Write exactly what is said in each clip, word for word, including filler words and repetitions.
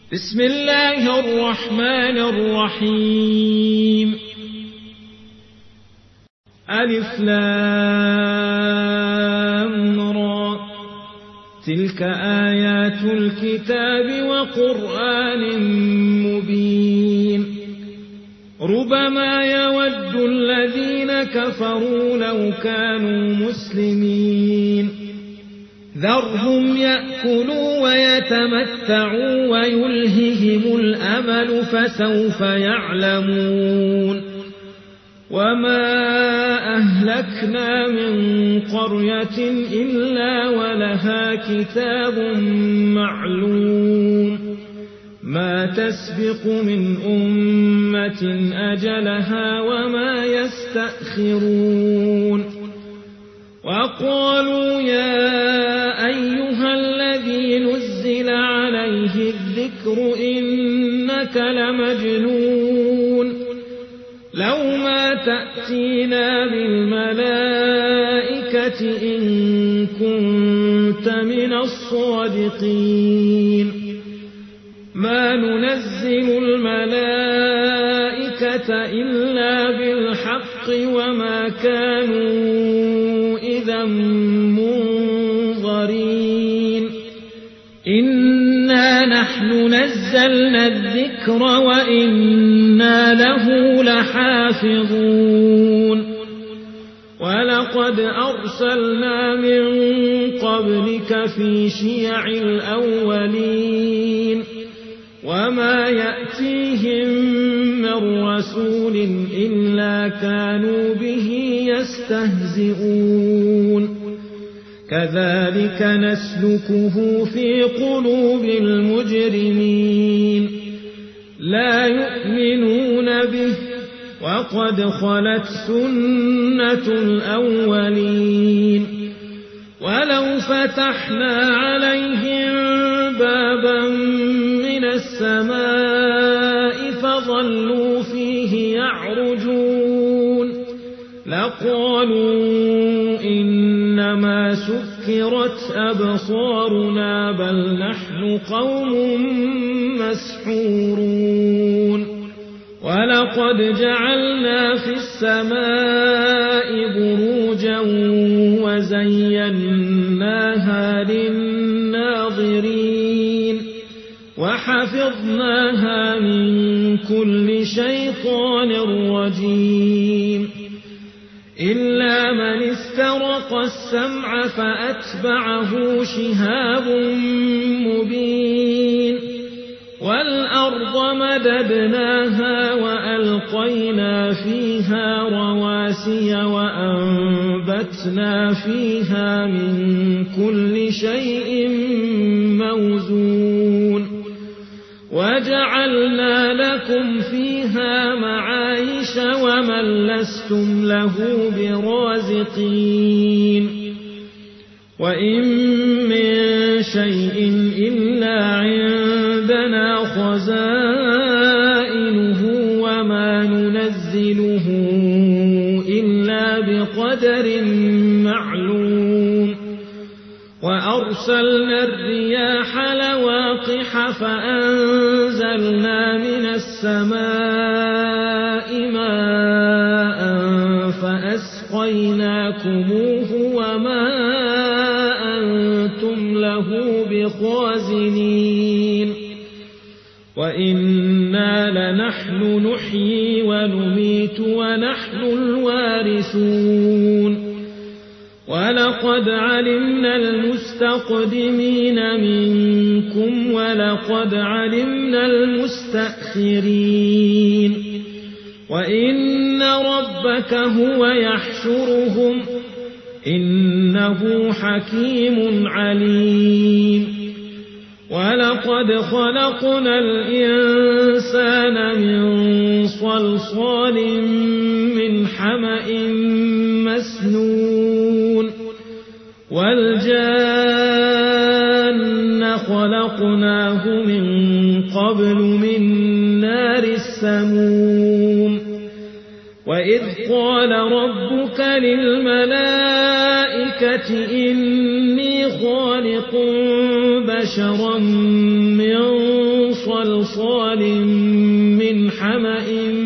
بسم الله الرحمن الرحيم. ألف لام را، تلك آيات الكتاب وقرآن مبين. ربما يود الذين كفروا لو كانوا مسلمين. ذرهم يأكلوا ويتمتعوا ويلههم الأمل فسوف يعلمون. وما أهلكنا من قرية إلا ولها كتاب معلوم، ما تسبق من أمة أجلها وما يستأخرون. وقالوا يا أيها الذي نزل عليه الذكر إنك لمجنون، لو ما تأتينا بالملائكة إن كنت من الصادقين. ما ننزل الملائكة إلا بالحق وما كانوا إذا منظرين. إنا نحن نزلنا الذكر وإنا له لحافظون. ولقد أرسلنا من قبلك في شيع الأولين، وما يأتيهم من رسول إلا كانوا به يستهزئون. كذلك نسلكه في قلوب المجرمين، لا يؤمنون به وقد خلت سنة الأولين. ولو فتحنا عليهم بابا من السماء فظلوا فيه يعرجون لقالوا إنما سكرت أبصارنا بل نحن قوم مسحورون. ولقد جعلنا في السماء بروجا وزيناها للناظرين وحفظناها من كل شيطان رجيم. إلا من استرق السمع فأتبعه شهاب مبين. والأرض مددناها وألقينا فيها رواسي وأنبتنا فيها من كل شيء موزون. وجعلنا لكم فيها معايش ومن لستم له برازقين. وإن من شيء إلا عندنا خزائنه وما ننزله إلا بقدر معلوم. وأرسلنا الرياح لواقح فأنزلنا من السماء ماء فأسقيناكموه وما أنتم له بخازنين. وإنا لنحن نحيي ونميت ونحن الوارثون. ولقد علمنا المستقدمين منكم ولقد علمنا المستأخرين. وإن ربك هو يحشرهم إنه حكيم عليم. ولقد خلقنا الإنسان من صلصال من حمأ مسنون. والجان خلقناه من قبل من نار السموم. وإذ قال ربك للملائكة إني خالق بشرا من صلصال من حمأ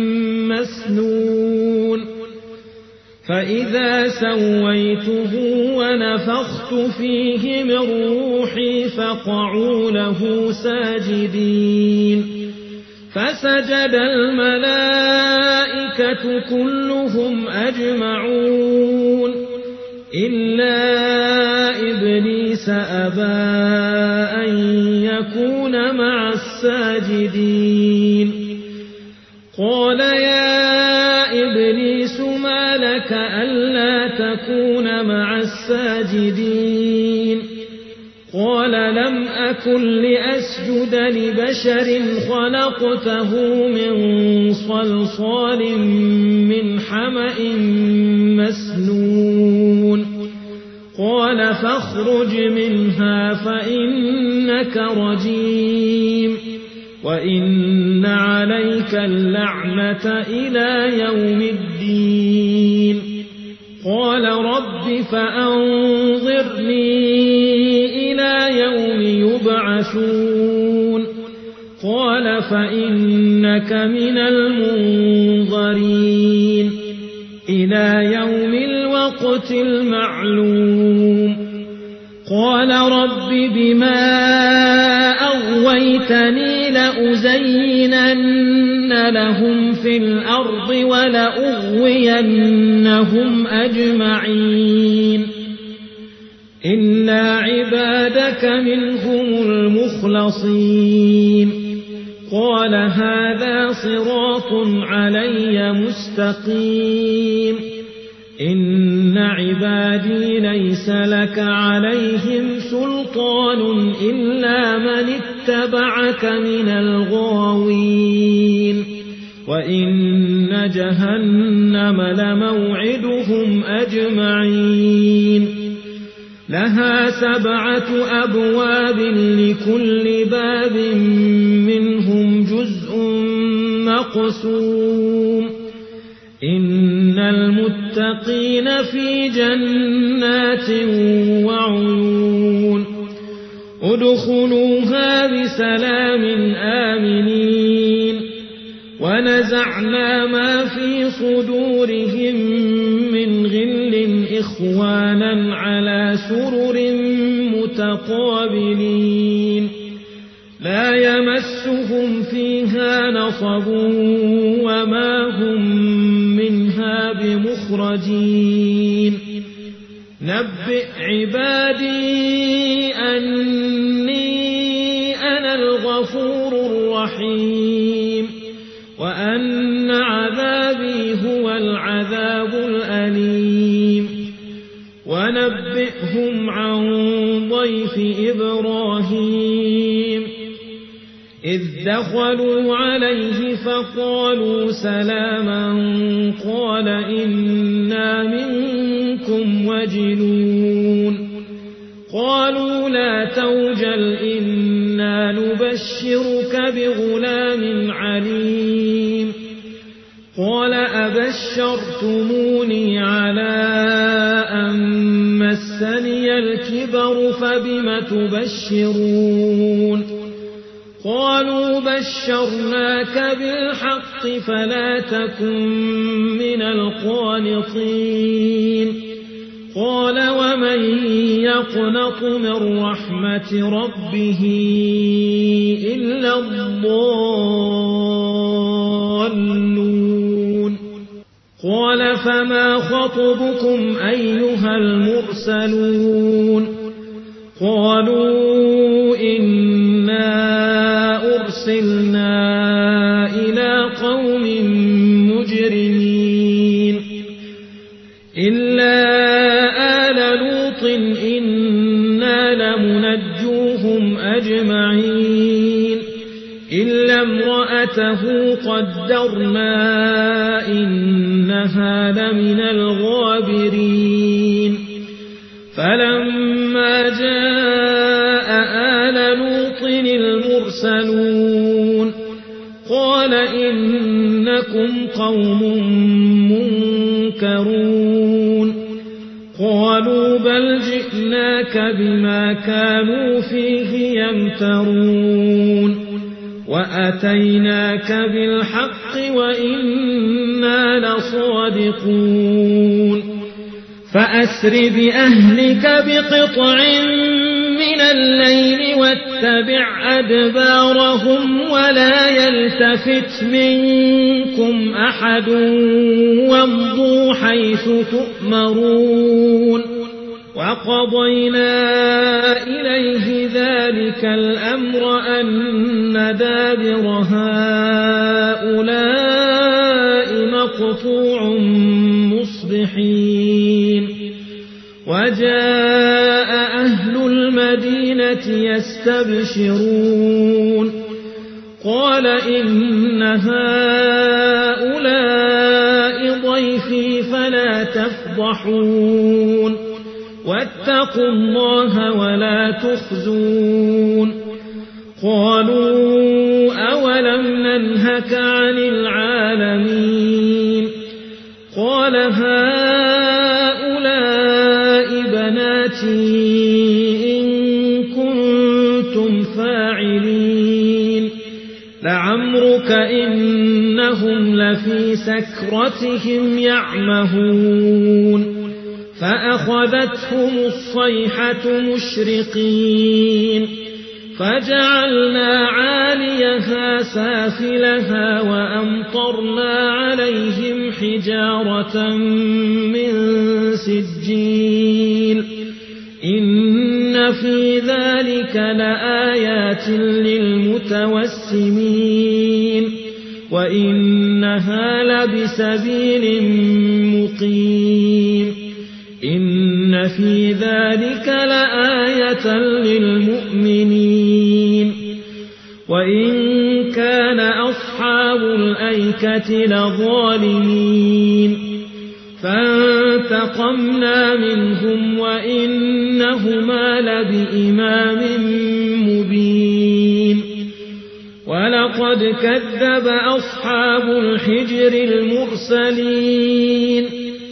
مسنون فإذا سويته ونفخت فيه من روحي فقعوا له ساجدين فسجد الملائكة كلهم أجمعون إلا إبليس أبى أن يكون مع الساجدين قال يا إبليس ما لك ألا تكون مع الساجدين قال لم أكن لأسجد لبشر خلقته من صلصال من حمأ مسنون قال فاخرج منها فإنك رجيم وإن عليك اللعنة إلى يوم الدين قال رب فأنظرني إلى يوم يبعثون قال فإنك من المنظرين إلى يوم الوقت المعلوم قال رب بما أغويتني لأزينن لهم في الأرض ولأغوينهم أجمعين إلا عبادك منهم المخلصين قال هذا صراط علي مستقيم إن عبادي ليس لك عليهم سلطان إلا من اتبعك من الغاوين وإن جهنم لموعدهم أجمعين لها سبعة أبواب لكل باب منهم جزء مقسوم إن المتقين في جنات وعيون ادخلوها بسلام آمنين ونزعنا ما في صدورهم من غل إخوانا على سرر متقابلين لا يمسهم فيها نصب وما هم منها بمخرجين نبئ عبادي أني أنا الغفور الرحيم وأن عذابي هو العذاب الأليم ونبئهم عن ضيف إبراهيم إذ دخلوا عليه فقالوا سلاما قال إنا منكم وجلون قالوا لا توجل إنا نبشرك بغلام عليم قال أبشرتموني على أن مسني الكبر فبم تبشرون قالوا بشرناك بالحق فلا تكن من القانطين قال ومن يقنط من رحمة ربه إلا الضالون قال فما خطبكم أيها المرسلون قالوا إنا أرسلنا إلى قوم مجرمين إلا آل لوط إنا لمنجوهم أجمعين إلا امرأته قدرنا إنها لمن الغابرين فلما جاء آل لوط المرسلون قال إنكم قوم منكرون قالوا بل جئناك بما كانوا فيه يمترون وأتيناك بالحق وإنا لصادقون فأسر بأهلك بقطع من الليل واتبع أدبارهم ولا يلتفت منكم أحد وامضوا حيث تؤمرون وقضينا إليه ذلك الأمر أن دابر هؤلاء مقطوع مصبحين وجاء أهل المدينة يستبشرون قال إن هؤلاء ضيفي فلا تفضحون واتقوا الله ولا تخزون قالوا أولم ننهك عن العالمين قال هؤلاء بناتي إن كنتم فاعلين لعمرك إنهم لفي سكرتهم يعمهون فأخذتهم الصيحة مشرقين فجعلنا عاليها سافلها وأمطرنا عليهم حجارة من سجيل إن في ذلك لآيات للمتوسمين وإنها لبسبيل مقيم إن في ذلك لآية للمؤمنين وإن كان أصحاب الأيكة لظالمين فانتقمنا منهم وإنهما لبإمام مبين ولقد كذب أصحاب الحجر المرسلين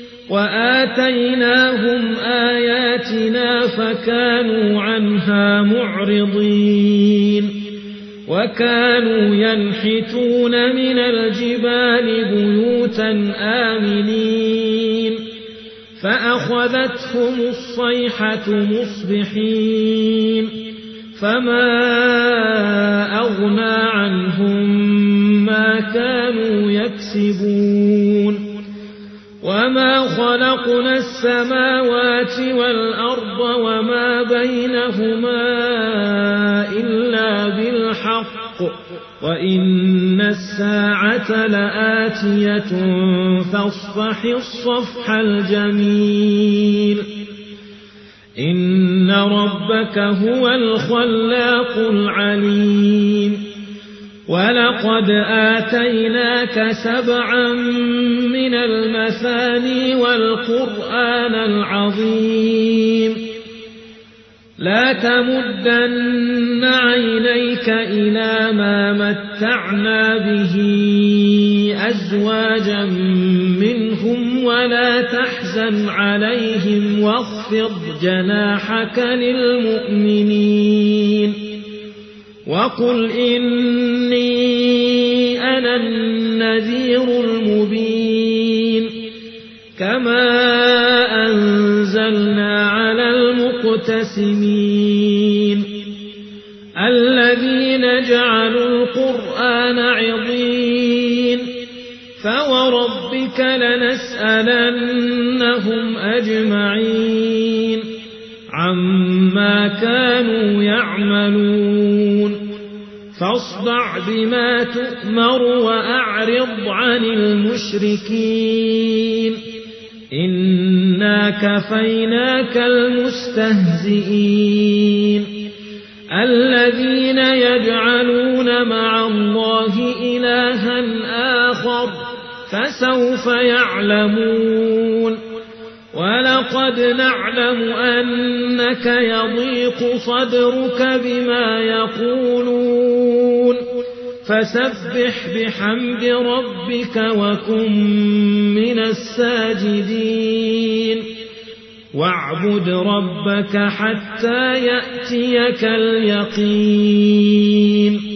وآتيناهم آياتنا فكانوا عنها معرضين وكانوا ينحتون من الجبال بيوتا آمنين فأخذتهم الصيحة مصبحين فما أغنى عنهم ما كانوا يكسبون وما خلقنا السماوات والأرض وما بينهما إلا بالحق وإن الساعة لآتية فاصفح الصفح الجميل إن ربك هو الخلاق العليم ولقد آتيناك سبعا من المثاني والقرآن العظيم لا تمدن عينيك إلى ما متعنا به أزواجا منهم ولا تحزن عليهم واخفض جناحك للمؤمنين وقل إني أنا النذير المبين كما أنزلنا على المقتسمين الذين جعلوا القرآن عضين فوربك لنسألنهم أجمعين عما كانوا يعملون فاصدع بما تؤمر وأعرض عن المشركين إنا كفيناك المستهزئين الذين يجعلون مع الله إلها آخر فسوف يعلمون ولقد نعلم أنك يضيق صدرك بما يقولون فسبح بحمد ربك وكن من الساجدين واعبد ربك حتى يأتيك اليقين